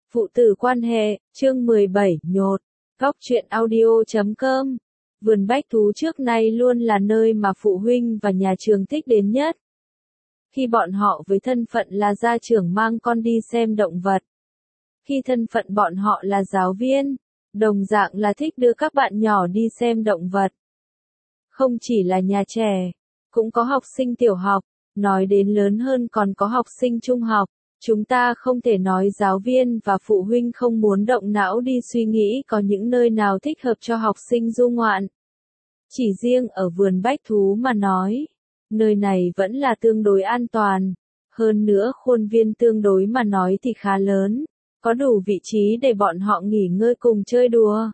Phụ tử quan hệ, chương 17, nhột. Góc truyện audio.com. Vườn bách thú trước nay luôn là nơi mà phụ huynh và nhà trường thích đến nhất. Khi bọn họ với thân phận là gia trưởng mang con đi xem động vật. Khi thân phận bọn họ là giáo viên, đồng dạng là thích đưa các bạn nhỏ đi xem động vật. Không chỉ là nhà trẻ, cũng có học sinh tiểu học, nói đến lớn hơn còn có học sinh trung học. Chúng ta không thể nói giáo viên và phụ huynh không muốn động não đi suy nghĩ có những nơi nào thích hợp cho học sinh du ngoạn. Chỉ riêng ở vườn bách thú mà nói, nơi này vẫn là tương đối an toàn. Hơn nữa khuôn viên tương đối mà nói thì khá lớn, có đủ vị trí để bọn họ nghỉ ngơi cùng chơi đùa.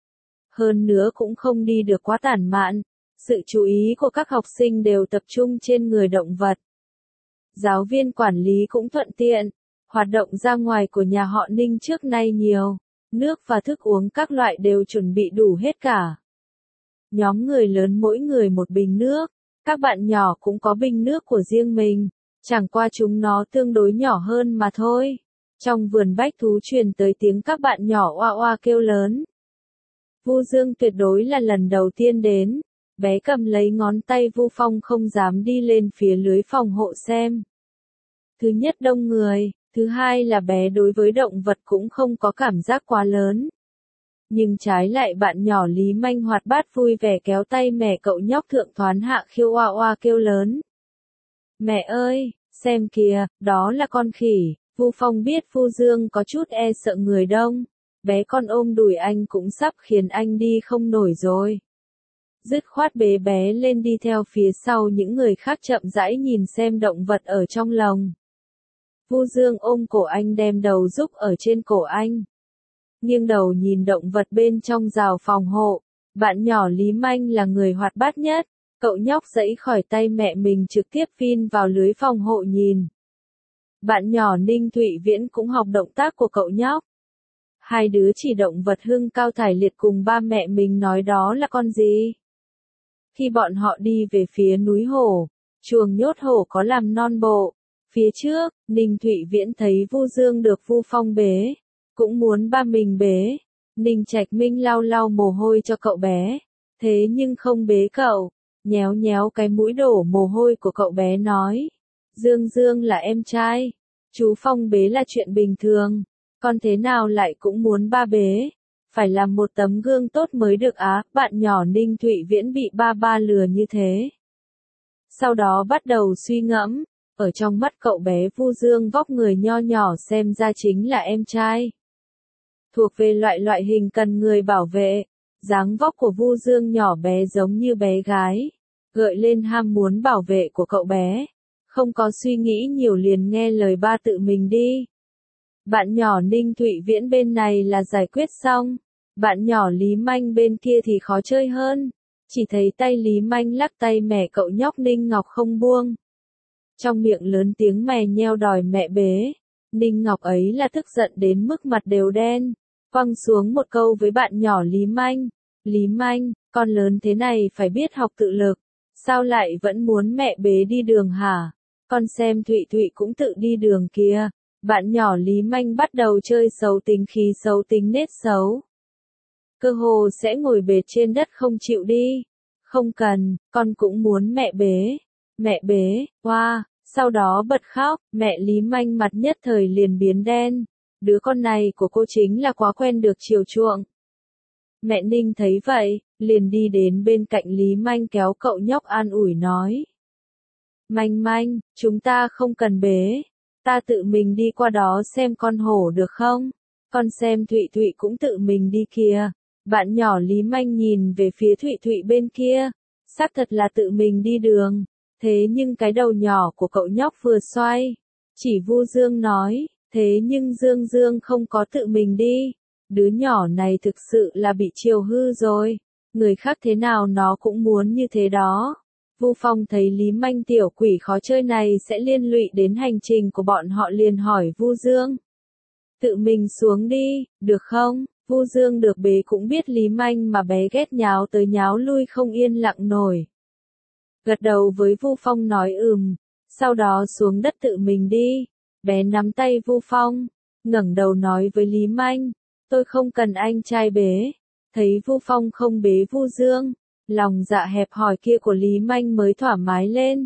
Hơn nữa cũng không đi được quá tản mạn, sự chú ý của các học sinh đều tập trung trên người động vật. Giáo viên quản lý cũng thuận tiện, hoạt động ra ngoài của nhà họ Ninh trước nay nhiều, nước và thức uống các loại đều chuẩn bị đủ hết cả. Nhóm người lớn mỗi người một bình nước, các bạn nhỏ cũng có bình nước của riêng mình, chẳng qua chúng nó tương đối nhỏ hơn mà thôi. Trong vườn bách thú truyền tới tiếng các bạn nhỏ oa oa kêu lớn. Vu Dương tuyệt đối là lần đầu tiên đến. Bé cầm lấy ngón tay Vu Phong không dám đi lên phía lưới phòng hộ xem. Thứ nhất đông người, thứ hai là bé đối với động vật cũng không có cảm giác quá lớn. Nhưng trái lại bạn nhỏ Lý Manh hoạt bát vui vẻ kéo tay mẹ cậu nhóc thượng thoán hạ khiêu oa oa kêu lớn. Mẹ ơi, xem kìa, đó là con khỉ. Vu Phong biết Vu Dương có chút e sợ người đông. Bé con ôm đùi anh cũng sắp khiến anh đi không nổi rồi. Dứt khoát bế bé lên đi theo phía sau những người khác chậm rãi nhìn xem động vật ở trong lồng. Vu Dương ôm cổ anh đem đầu rúc ở trên cổ anh. Nghiêng đầu nhìn động vật bên trong rào phòng hộ. Bạn nhỏ Lý Manh là người hoạt bát nhất. Cậu nhóc giãy khỏi tay mẹ mình trực tiếp phin vào lưới phòng hộ nhìn. Bạn nhỏ Ninh Thụy Viễn cũng học động tác của cậu nhóc. Hai đứa chỉ động vật hưng cao thải liệt cùng ba mẹ mình nói đó là con gì. Khi bọn họ đi về phía núi hổ, chuồng nhốt hổ có làm non bộ. Phía trước, Ninh Thụy Viễn thấy Vu Dương được Vu Phong bế, cũng muốn ba mình bế. Ninh Trạch Minh lau lau mồ hôi cho cậu bé, thế nhưng không bế cậu, nhéo nhéo cái mũi đổ mồ hôi của cậu bé nói. Dương Dương là em trai, chú Phong bế là chuyện bình thường, con thế nào lại cũng muốn ba bế. Phải làm một tấm gương tốt mới được á, bạn nhỏ Ninh Thụy Viễn bị ba lừa như thế. Sau đó bắt đầu suy ngẫm, ở trong mắt cậu bé Vu Dương vóc người nho nhỏ xem ra chính là em trai. Thuộc về loại hình cần người bảo vệ, dáng vóc của Vu Dương nhỏ bé giống như bé gái, gợi lên ham muốn bảo vệ của cậu bé. Không có suy nghĩ nhiều liền nghe lời ba tự mình đi. Bạn nhỏ Ninh Thụy Viễn bên này là giải quyết xong. Bạn nhỏ Lý Manh bên kia thì khó chơi hơn. Chỉ thấy tay Lý Manh lắc tay mẹ cậu nhóc Ninh Ngọc không buông. Trong miệng lớn tiếng mè nheo đòi mẹ bế. Ninh Ngọc ấy là tức giận đến mức mặt đều đen. Quăng xuống một câu với bạn nhỏ Lý Manh. Lý Manh, con lớn thế này phải biết học tự lực. Sao lại vẫn muốn mẹ bế đi đường hả? Con xem Thụy Thụy cũng tự đi đường kìa. Bạn nhỏ Lý Manh bắt đầu chơi xấu tính khí xấu tính nết xấu. Cơ hồ sẽ ngồi bệt trên đất không chịu đi. Không cần, con cũng muốn mẹ bế. Mẹ bế, hoa, sau đó bật khóc, mẹ Lý Manh mặt nhất thời liền biến đen. Đứa con này của cô chính là quá quen được chiều chuộng. Mẹ Ninh thấy vậy, liền đi đến bên cạnh Lý Manh kéo cậu nhóc an ủi nói. Manh Manh, chúng ta không cần bế. Ta tự mình đi qua đó xem con hổ được không? Con xem Thụy Thụy cũng tự mình đi kìa. Bạn nhỏ Lý Manh nhìn về phía Thụy Thụy bên kia. Xác thật là tự mình đi đường. Thế nhưng cái đầu nhỏ của cậu nhóc vừa xoay. Chỉ Vu Dương nói, thế nhưng Dương Dương không có tự mình đi. Đứa nhỏ này thực sự là bị chiều hư rồi. Người khác thế nào nó cũng muốn như thế đó. Vu Phong thấy Lý Manh tiểu quỷ khó chơi này sẽ liên lụy đến hành trình của bọn họ liền hỏi Vu Dương. Tự mình xuống đi, được không? Vu Dương được bế cũng biết Lý Manh mà bé ghét nháo tới nháo lui không yên lặng nổi. Gật đầu với Vu Phong nói sau đó xuống đất tự mình đi. Bé nắm tay Vu Phong. ngẩng đầu nói với Lý Manh, tôi không cần anh trai bế. Thấy Vu Phong không bế Vu Dương, lòng dạ hẹp hòi kia của Lý Manh mới thoải mái lên.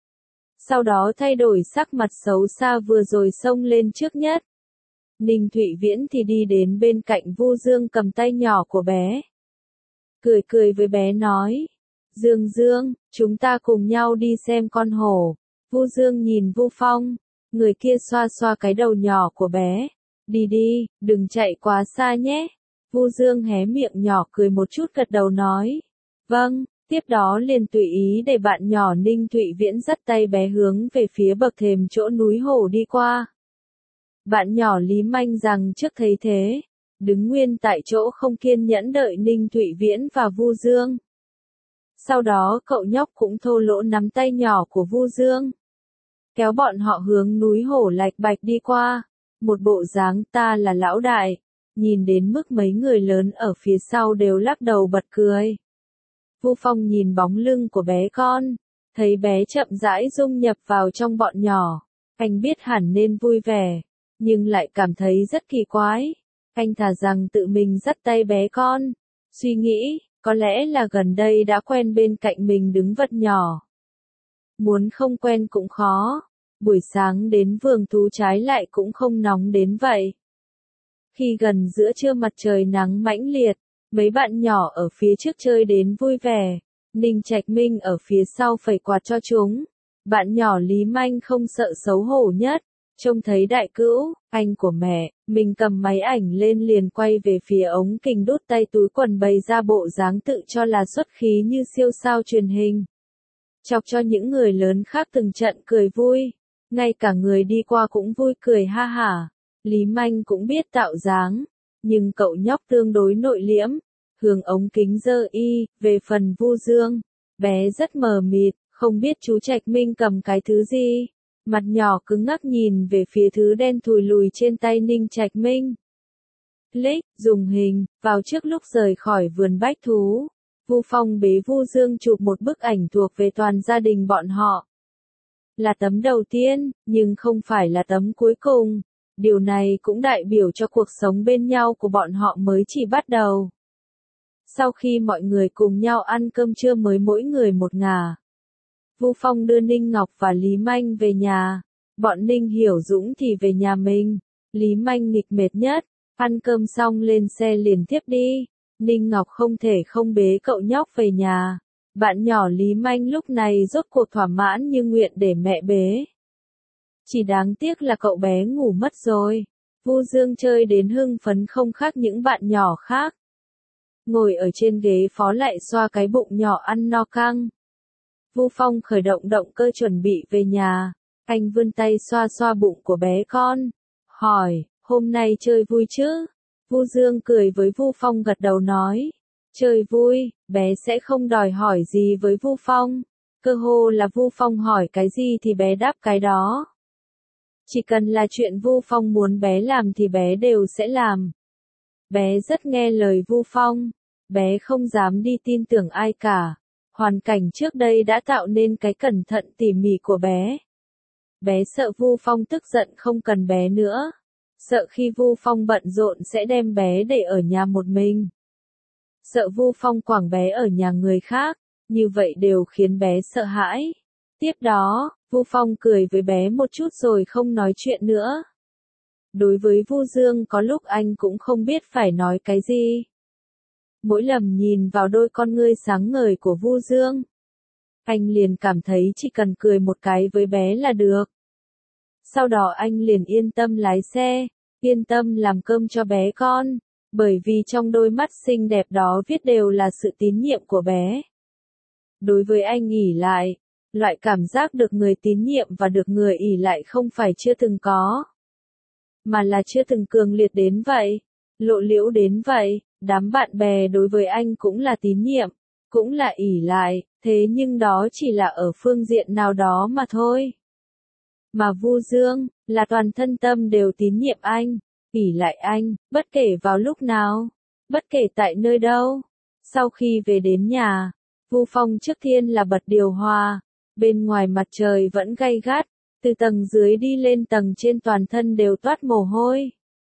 Sau đó thay đổi sắc mặt xấu xa vừa rồi xông lên trước nhất. Ninh Thụy Viễn thì đi đến bên cạnh Vu Dương cầm tay nhỏ của bé. Cười cười với bé nói, Dương Dương, chúng ta cùng nhau đi xem con hổ. Vu Dương nhìn Vu Phong, người kia xoa xoa cái đầu nhỏ của bé. Đi đi, đừng chạy quá xa nhé. Vu Dương hé miệng nhỏ cười một chút gật đầu nói. Vâng, tiếp đó liền tùy ý để bạn nhỏ Ninh Thụy Viễn dắt tay bé hướng về phía bậc thềm chỗ núi hổ đi qua. Bạn nhỏ Lý Manh rằng trước thấy thế, đứng nguyên tại chỗ không kiên nhẫn đợi Ninh Thụy Viễn và Vu Dương. Sau đó cậu nhóc cũng thô lỗ nắm tay nhỏ của Vu Dương, kéo bọn họ hướng núi hổ lạch bạch đi qua, một bộ dáng ta là lão đại, nhìn đến mức mấy người lớn ở phía sau đều lắc đầu bật cười. Vu Phong nhìn bóng lưng của bé con, thấy bé chậm rãi dung nhập vào trong bọn nhỏ, anh biết hẳn nên vui vẻ, nhưng lại cảm thấy rất kỳ quái. Anh thà rằng tự mình dắt tay bé con, suy nghĩ, có lẽ là gần đây đã quen bên cạnh mình đứng vật nhỏ. Muốn không quen cũng khó, buổi sáng đến vườn thú trái lại cũng không nóng đến vậy. Khi gần giữa trưa mặt trời nắng mãnh liệt, mấy bạn nhỏ ở phía trước chơi đến vui vẻ, Ninh Trạch Minh ở phía sau phẩy quạt cho chúng. Bạn nhỏ Lý Manh không sợ xấu hổ nhất, trông thấy đại cữu, anh của mẹ, mình cầm máy ảnh lên liền quay về phía ống kính đút tay túi quần bày ra bộ dáng tự cho là xuất khí như siêu sao truyền hình. Chọc cho những người lớn khác từng trận cười vui, ngay cả người đi qua cũng vui cười ha hả. Lý Manh cũng biết tạo dáng, nhưng cậu nhóc tương đối nội liễm, hướng ống kính giơ y, về phần Vu Dương, bé rất mờ mịt, không biết chú Trạch Minh cầm cái thứ gì, mặt nhỏ cứng ngắc nhìn về phía thứ đen thùi lùi trên tay Ninh Trạch Minh. Click, dùng hình, vào trước lúc rời khỏi vườn bách thú, Vu Phong bế Vu Dương chụp một bức ảnh thuộc về toàn gia đình bọn họ. Là tấm đầu tiên, nhưng không phải là tấm cuối cùng. Điều này cũng đại biểu cho cuộc sống bên nhau của bọn họ mới chỉ bắt đầu. Sau khi mọi người cùng nhau ăn cơm trưa mới mỗi người một ngả, Vu Phong đưa Ninh Ngọc và Lý Manh về nhà. Bọn Ninh Hiểu Dũng thì về nhà mình. Lý Manh nghịch mệt nhất, ăn cơm xong lên xe liền tiếp đi. Ninh Ngọc không thể không bế cậu nhóc về nhà. Bạn nhỏ Lý Manh lúc này rốt cuộc thỏa mãn như nguyện để mẹ bế. Chỉ đáng tiếc là cậu bé ngủ mất rồi. Vu Dương chơi đến hưng phấn không khác những bạn nhỏ khác. Ngồi ở trên ghế phó lại xoa cái bụng nhỏ ăn no căng. Vu Phong khởi động động cơ chuẩn bị về nhà. Anh vươn tay xoa xoa bụng của bé con. Hỏi, hôm nay chơi vui chứ? Vu Dương cười với Vu Phong gật đầu nói. Chơi vui, bé sẽ không đòi hỏi gì với Vu Phong. Cơ hồ là Vu Phong hỏi cái gì thì bé đáp cái đó. Chỉ cần là chuyện Vu Phong muốn bé làm thì bé đều sẽ làm. Bé rất nghe lời Vu Phong. Bé không dám đi tin tưởng ai cả. Hoàn cảnh trước đây đã tạo nên cái cẩn thận tỉ mỉ của bé. Bé sợ Vu Phong tức giận không cần bé nữa. Sợ khi Vu Phong bận rộn sẽ đem bé để ở nhà một mình. Sợ Vu Phong quẳng bé ở nhà người khác, như vậy đều khiến bé sợ hãi. Tiếp đó, Vu Phong cười với bé một chút rồi không nói chuyện nữa. Đối với Vu Dương có lúc anh cũng không biết phải nói cái gì. Mỗi lần nhìn vào đôi con ngươi sáng ngời của Vu Dương, anh liền cảm thấy chỉ cần cười một cái với bé là được. Sau đó anh liền yên tâm lái xe, yên tâm làm cơm cho bé con, bởi vì trong đôi mắt xinh đẹp đó viết đều là sự tín nhiệm của bé. Đối với anh ỷ lại, loại cảm giác được người tín nhiệm và được người ỷ lại không phải chưa từng có, mà là chưa từng cường liệt đến vậy, lộ liễu đến vậy. Đám bạn bè đối với anh cũng là tín nhiệm, cũng là ỷ lại, thế nhưng đó chỉ là ở phương diện nào đó mà thôi. Mà Vu Dương, là toàn thân tâm đều tín nhiệm anh, ỷ lại anh, bất kể vào lúc nào, bất kể tại nơi đâu. Sau khi về đến nhà, Vu Phong trước tiên là bật điều hòa, bên ngoài mặt trời vẫn gay gắt, từ tầng dưới đi lên tầng trên toàn thân đều toát mồ hôi.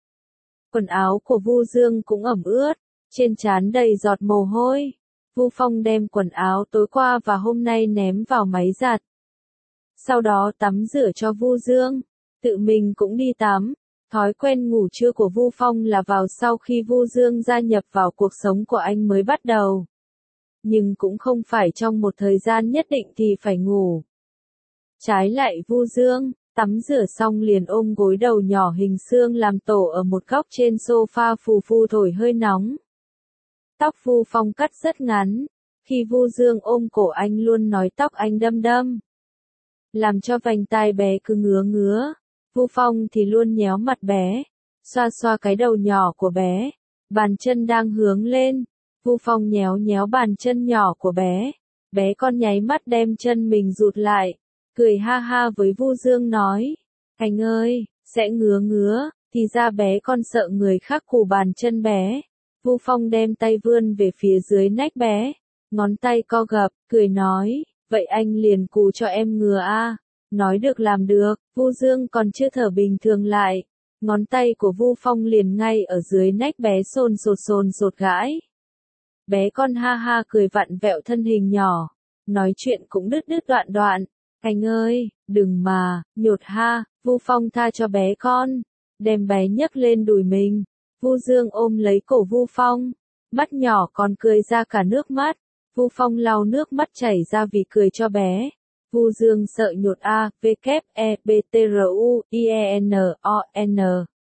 Quần áo của Vu Dương cũng ẩm ướt, trên trán đầy giọt mồ hôi. Vu Phong đem quần áo tối qua và hôm nay ném vào máy giặt. Sau đó tắm rửa cho Vu Dương, tự mình cũng đi tắm. Thói quen ngủ trưa của Vu Phong là vào sau khi Vu Dương gia nhập vào cuộc sống của anh mới bắt đầu. Nhưng cũng không phải trong một thời gian nhất định thì phải ngủ. Trái lại Vu Dương, tắm rửa xong liền ôm gối đầu nhỏ hình xương làm tổ ở một góc trên sofa phù phù thổi hơi nóng. Tóc Vu Phong cắt rất ngắn, khi Vu Dương ôm cổ anh luôn nói tóc anh đâm đâm, làm cho vành tai bé cứ ngứa ngứa. Vu Phong thì luôn nhéo mặt bé, xoa xoa cái đầu nhỏ của bé, bàn chân đang hướng lên. Vu Phong nhéo nhéo bàn chân nhỏ của bé, bé con nháy mắt đem chân mình rụt lại, cười ha ha với Vu Dương nói, anh ơi, sẽ ngứa ngứa, thì ra bé con sợ người khác cù bàn chân bé. Vu Phong đem tay vươn về phía dưới nách bé, ngón tay co gập, cười nói, vậy anh liền cù cho em ngứa a. Nói được làm được, Vu Dương còn chưa thở bình thường lại, ngón tay của Vu Phong liền ngay ở dưới nách bé sồn sột gãi. Bé con ha ha cười vặn vẹo thân hình nhỏ, nói chuyện cũng đứt đứt đoạn đoạn, anh ơi, đừng mà, nhột ha. Vu Phong tha cho bé con, đem bé nhấc lên đùi mình. Vu Dương ôm lấy cổ Vu Phong, mắt nhỏ còn cười ra cả nước mắt. Vu Phong lau nước mắt chảy ra vì cười cho bé. Vu Dương sợ nhột a, v k e b t r u i e n o n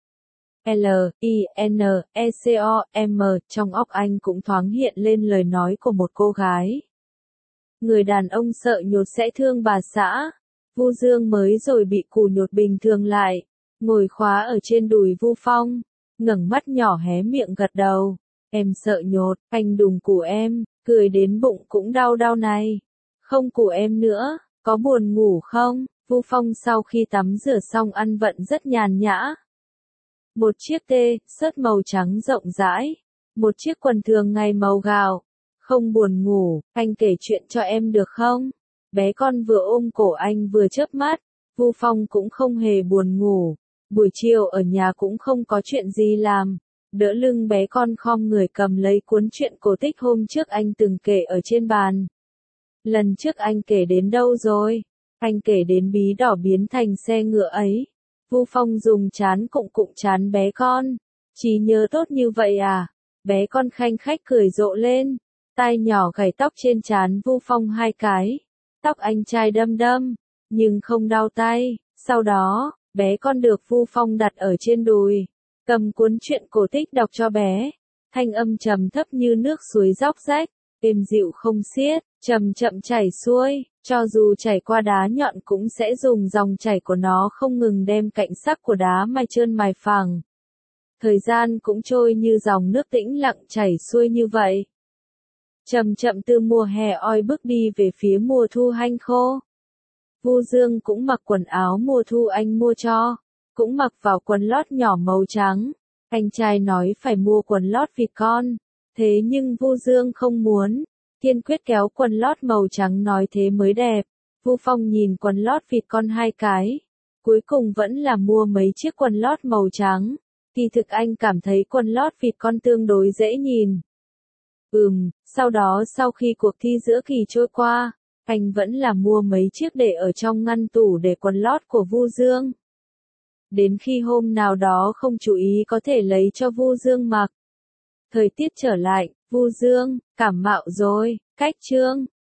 l i n e c o m, trong óc anh cũng thoáng hiện lên lời nói của một cô gái. Người đàn ông sợ nhột sẽ thương bà xã. Vu Dương mới rồi bị cù nhột bình thường lại, ngồi khóa ở trên đùi Vu Phong, ngẩng mắt nhỏ hé miệng gật đầu. Em sợ nhột, anh đừng cù em, cười đến bụng cũng đau đau này. Không cù em nữa, có buồn ngủ không? Vu Phong sau khi tắm rửa xong ăn vận rất nhàn nhã. Một chiếc t-shirt màu trắng rộng rãi, một chiếc quần thường ngày màu gạo. Không buồn ngủ, anh kể chuyện cho em được không? Bé con vừa ôm cổ anh vừa chớp mắt. Vu Phong cũng không hề buồn ngủ. Buổi chiều ở nhà cũng không có chuyện gì làm. Đỡ lưng bé con khom người cầm lấy cuốn truyện cổ tích hôm trước anh từng kể ở trên bàn. Lần trước anh kể đến đâu rồi? Anh kể đến bí đỏ biến thành xe ngựa ấy. Vu Phong dùng trán cụng trán bé con. Trí nhớ tốt như vậy à? Bé con khanh khách cười rộ lên. Tai nhỏ gảy tóc trên trán Vu Phong 2 cái. Tóc anh trai đâm đâm, nhưng không đau tay. Sau đó, bé con được Vu Phong đặt ở trên đùi, cầm cuốn truyện cổ tích đọc cho bé. Thanh âm trầm thấp như nước suối róc rách, êm dịu không xiết, chậm chậm chảy xuôi, cho dù chảy qua đá nhọn cũng sẽ dùng dòng chảy của nó không ngừng đem cạnh sắc của đá mài trơn mài phẳng. Thời gian cũng trôi như dòng nước tĩnh lặng chảy xuôi như vậy. Chậm chậm từ mùa hè oi bức đi về phía mùa thu hanh khô. Vu Dương cũng mặc quần áo mùa thu anh mua cho, cũng mặc vào quần lót nhỏ màu trắng. Anh trai nói phải mua quần lót vì con, thế nhưng Vu Dương không muốn, kiên quyết kéo quần lót màu trắng nói thế mới đẹp. Vu Phong nhìn quần lót vịt con 2 cái, cuối cùng vẫn là mua mấy chiếc quần lót màu trắng. Kỳ thực anh cảm thấy quần lót vịt con tương đối dễ nhìn. Sau đó sau khi cuộc thi giữa kỳ trôi qua, anh vẫn là mua mấy chiếc để ở trong ngăn tủ để quần lót của Vu Dương. Đến khi hôm nào đó không chú ý có thể lấy cho Vu Dương mặc. Thời tiết trở lại, Vu Dương, cảm mạo rồi, cách chương.